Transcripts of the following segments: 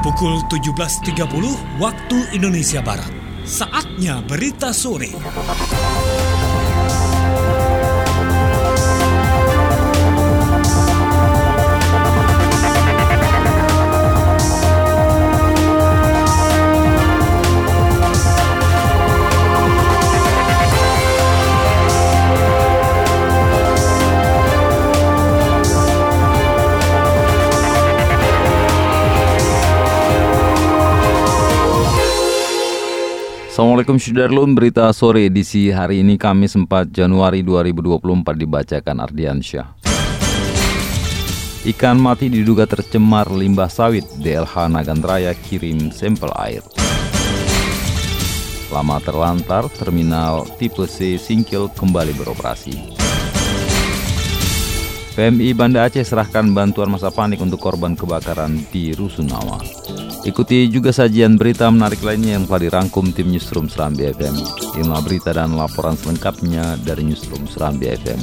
Pukul 17.30 waktu Indonesia Barat. Saatnya berita sore. Assalamualaikum Sudarlun, berita sore edisi hari ini Kamis 4 Januari 2024 dibacakan Ardiansyah. Ikan mati diduga tercemar limbah sawit, DLH Nagan Raya kirim sampel air. Lama terlantar, terminal tipe C Singkil kembali beroperasi. PMI Banda Aceh serahkan bantuan masa panik untuk korban kebakaran di Rusunawa. Ikuti juga sajian berita menarik lainnya yang telah dirangkum tim Newsroom Serambi FM. Inilah berita dan laporan selengkapnya dari Newsroom Serambi FM.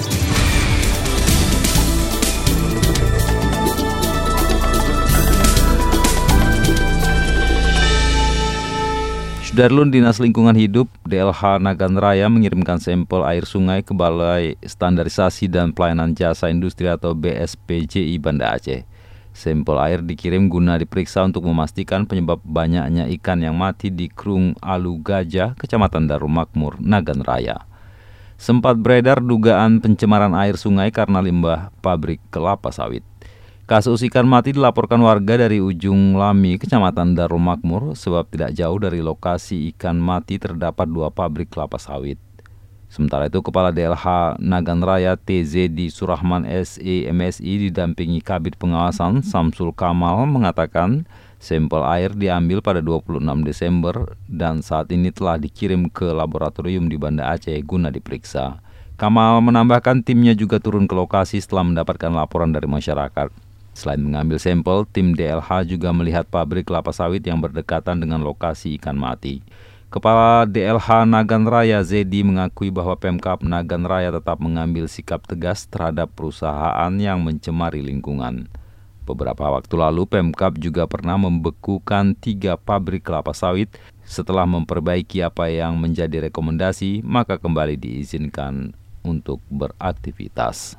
Sudarlun, Dinas Lingkungan Hidup DLH Nagan Raya mengirimkan sampel air sungai ke Balai Standarisasi dan Pelayanan Jasa Industri atau BSPJI Banda Aceh. Sampel air dikirim guna diperiksa untuk memastikan penyebab banyaknya ikan yang mati di Krung Alu Gajah, Kecamatan Darul Makmur, Nagan Raya. Sempat beredar dugaan pencemaran air sungai karena limbah pabrik kelapa sawit. Kasus ikan mati dilaporkan warga dari Ujung Lami, Kecamatan Darul Makmur, sebab tidak jauh dari lokasi ikan mati terdapat 2 pabrik kelapa sawit. Sementara itu, Kepala DLH Nagan Raya TZ di Surahman SE-MSI didampingi Kabid Pengawasan Samsul Kamal mengatakan sampel air diambil pada 26 Desember dan saat ini telah dikirim ke laboratorium di Banda Aceh guna diperiksa. Kamal menambahkan timnya juga turun ke lokasi setelah mendapatkan laporan dari masyarakat. Selain mengambil sampel, tim DLH juga melihat pabrik kelapa sawit yang berdekatan dengan lokasi ikan mati. Kepala DLH Nagan Raya Zedi mengakui bahwa Pemkab Nagan Raya tetap mengambil sikap tegas terhadap perusahaan yang mencemari lingkungan. Beberapa waktu lalu Pemkab juga pernah membekukan 3 pabrik kelapa sawit. Setelah memperbaiki apa yang menjadi rekomendasi, maka kembali diizinkan untuk beraktivitas.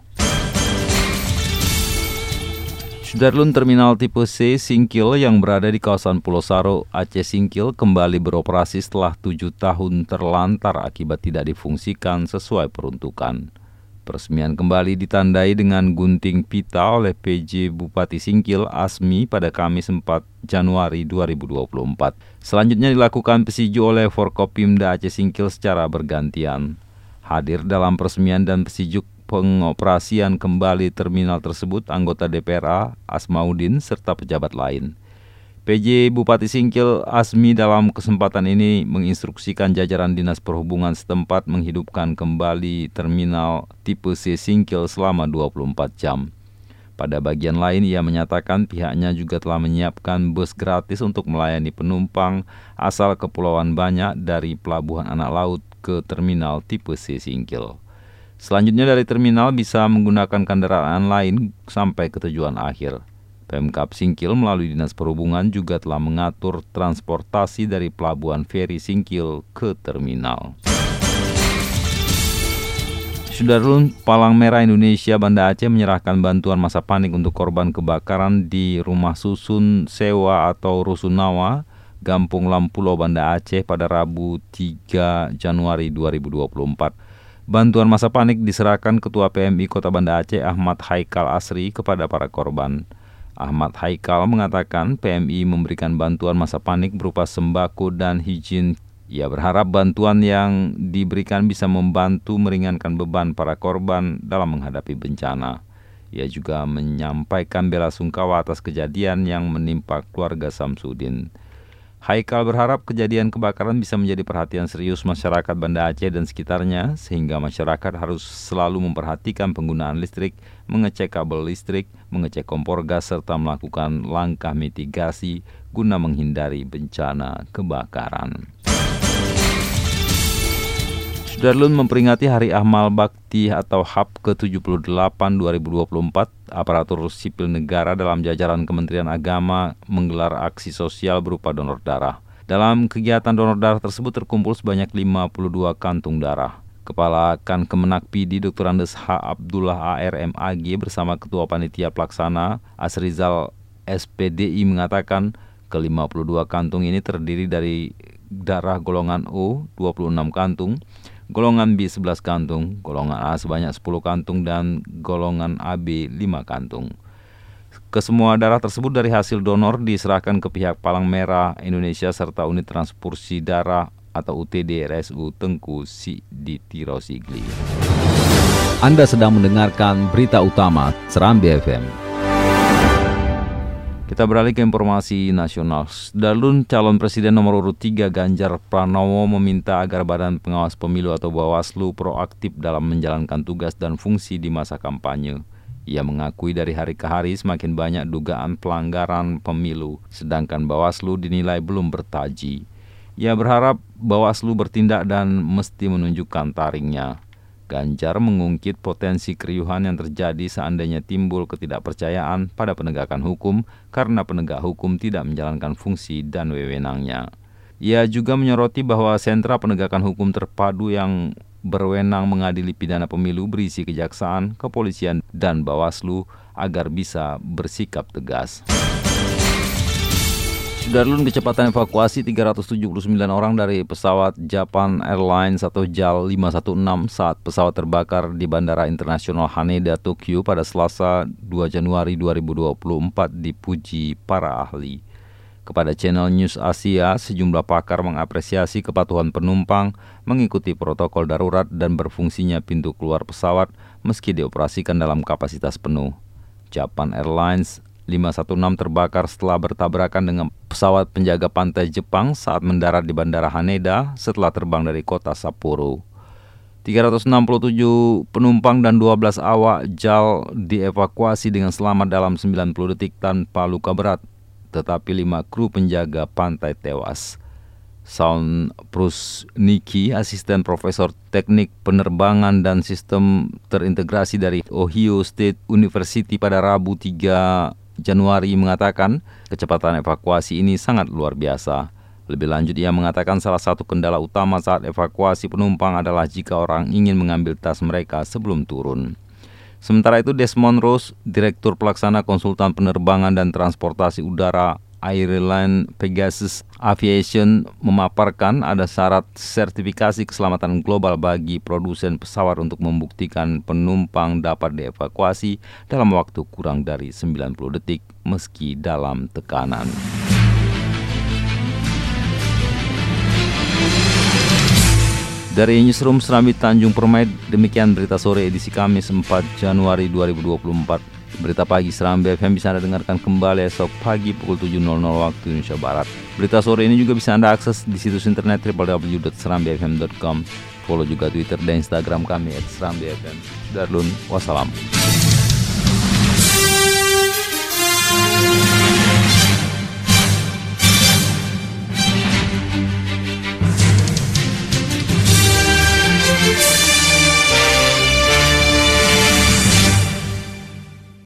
Sudarlun, terminal tipe C Singkil yang berada di kawasan Pulau Saro, Aceh Singkil kembali beroperasi setelah 7 tahun terlantar akibat tidak difungsikan sesuai peruntukan. Peresmian kembali ditandai dengan gunting pita oleh PJ Bupati Singkil Asmi pada Kamis 4 Januari 2024. Selanjutnya dilakukan pesiju oleh Forkopimda Aceh Singkil secara bergantian. Hadir dalam peresmian dan pesiju pengoperasian kembali terminal tersebut anggota DPRA Asmaudin serta pejabat lain. PJ Bupati Singkil Asmi dalam kesempatan ini menginstruksikan jajaran Dinas Perhubungan setempat menghidupkan kembali terminal tipe C Singkil selama 24 jam. Pada bagian lain ia menyatakan pihaknya juga telah menyiapkan bus gratis untuk melayani penumpang asal Kepulauan Banyak dari Pelabuhan Anak Laut ke terminal tipe C Singkil. Selanjutnya dari terminal bisa menggunakan kendaraan lain sampai ke tujuan akhir. Pemkab Singkil melalui Dinas Perhubungan juga telah mengatur transportasi dari Pelabuhan Feri Singkil ke terminal. Sudarlun, Palang Merah Indonesia Banda Aceh menyerahkan bantuan masa panik untuk korban kebakaran di Rumah Susun Sewa atau Rusunawa, Gampung Lampulo, Banda Aceh pada Rabu 3 Januari 2024. Bantuan masa panik diserahkan Ketua PMI Kota Banda Aceh Ahmad Haikal Asri kepada para korban. Ahmad Haikal mengatakan PMI memberikan bantuan masa panik berupa sembako dan hijin. Ia berharap bantuan yang diberikan bisa membantu meringankan beban para korban dalam menghadapi bencana. Ia juga menyampaikan bela sungkawa atas kejadian yang menimpa keluarga Samsudin. Haikal berharap kejadian kebakaran bisa menjadi perhatian serius masyarakat Banda Aceh dan sekitarnya, sehingga masyarakat harus selalu memperhatikan penggunaan listrik, mengecek kabel listrik, mengecek kompor gas, serta melakukan langkah mitigasi guna menghindari bencana kebakaran. Sudarlun memperingati Hari Amal Bakti atau HAP ke-78 2024, aparatur sipil negara dalam jajaran Kementerian Agama menggelar aksi sosial berupa donor darah. Dalam kegiatan donor darah tersebut terkumpul sebanyak 52 kantung darah. Kepala Kan Kemenak PD Dr. Andes H. Abdullah ARMAG bersama Ketua Panitia Pelaksana Asrizal SPDI mengatakan ke-52 kantung ini terdiri dari darah golongan O 26 kantung, golongan B 11 kantung, golongan A sebanyak 10 kantung, dan golongan AB 5 kantung. Kesemua darah tersebut dari hasil donor diserahkan ke pihak Palang Merah Indonesia serta unit transfusi darah atau UTD RSU Tengku Siditiro Sigli. Anda sedang mendengarkan berita utama Serambi FM. Kita beralih ke informasi nasional. Sudarlun calon presiden nomor urut 3 Ganjar Pranowo meminta agar Badan Pengawas Pemilu atau Bawaslu proaktif dalam menjalankan tugas dan fungsi di masa kampanye. Ia mengakui dari hari ke hari semakin banyak dugaan pelanggaran pemilu, sedangkan Bawaslu dinilai belum bertaji. Ia berharap Bawaslu bertindak dan mesti menunjukkan taringnya. Ganjar mengungkit potensi keriuhan yang terjadi seandainya timbul ketidakpercayaan pada penegakan hukum karena penegak hukum tidak menjalankan fungsi dan wewenangnya. Ia juga menyoroti bahwa sentra penegakan hukum terpadu yang berwenang mengadili pidana pemilu berisi kejaksaan, kepolisian, dan Bawaslu agar bisa bersikap tegas. Sudarlun kecepatan evakuasi 379 orang dari pesawat Japan Airlines atau JAL 516 saat pesawat terbakar di Bandara Internasional Haneda, Tokyo pada Selasa 2 Januari 2024 dipuji para ahli. Kepada channel News Asia, sejumlah pakar mengapresiasi kepatuhan penumpang mengikuti protokol darurat dan berfungsinya pintu keluar pesawat meski dioperasikan dalam kapasitas penuh. Japan Airlines 516 terbakar setelah bertabrakan dengan pesawat penjaga pantai Jepang saat mendarat di Bandara Haneda setelah terbang dari kota Sapporo. 367 penumpang dan 12 awak JAL dievakuasi dengan selamat dalam 90 detik tanpa luka berat, tetapi 5 kru penjaga pantai tewas. Saun Prusniki, asisten profesor teknik penerbangan dan sistem terintegrasi dari Ohio State University pada Rabu 3 Januari mengatakan kecepatan evakuasi ini sangat luar biasa. Lebih lanjut ia mengatakan salah satu kendala utama saat evakuasi penumpang adalah jika orang ingin mengambil tas mereka sebelum turun. Sementara itu Desmond Rose, Direktur Pelaksana Konsultan Penerbangan dan Transportasi Udara Airline Pegasus Aviation memaparkan ada syarat sertifikasi keselamatan global bagi produsen pesawat untuk membuktikan penumpang dapat dievakuasi dalam waktu kurang dari 90 detik meski dalam tekanan. Dari Newsroom Serambi Tanjung Permai, demikian berita sore edisi Kamis 4 Januari 2024. Berita pagi Serambi FM bisa Anda dengarkan kembali esok pagi pukul 7.00 waktu Indonesia Barat. Berita sore ini juga bisa Anda akses di situs internet www.serambifm.com. Follow juga Twitter dan Instagram kami @serambifm. Darlun, wassalam.